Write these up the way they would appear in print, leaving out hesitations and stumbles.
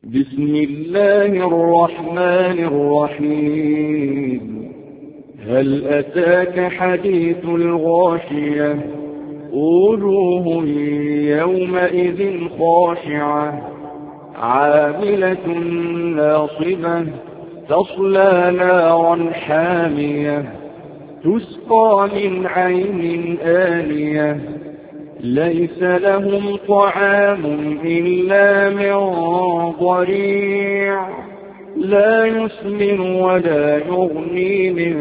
بسم الله الرحمن الرحيم. هل أتاك حديث الغاشية؟ وجوه يومئذ خاشعة عاملة ناصبة تصلى نارا حامية تسقى من عين آنية ليس لهم طعام إلا من ضريع لا يسمن ولا يغني من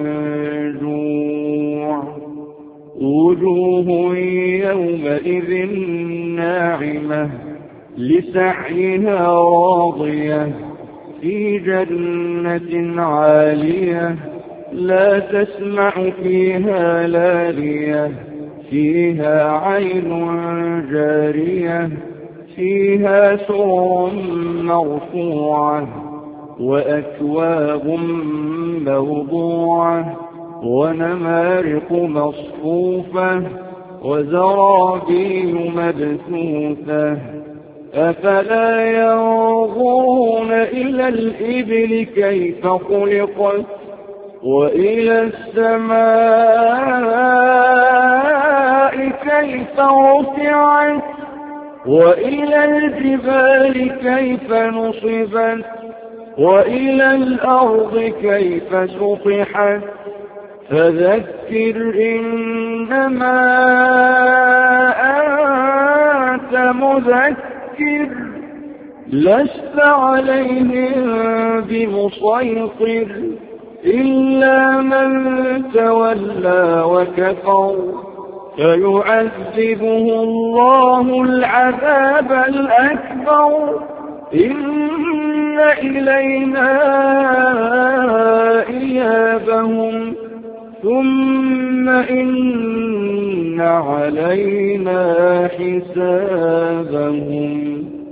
جوع وجوه يومئذ ناعمة لسعيها راضية في جنة عالية لا تسمع فيها لاغية فيها عين جارية فيها سرر مرفوعة وأكواب موضوعة ونمارق مصفوفة وزرابي مبثوثة أفلا ينظرون إلى الإبل كيف خلقت وإلى السماء كيف رفعت وإلى الجبال كيف نصبت وإلى الأرض كيف سطحت فذكر إنما أنت مذكر لست عليهم بمسيطر إلا من تولى وكفر فيعذبه الله العذاب الأكبر إن إلينا إيابهم ثم إن علينا حسابهم.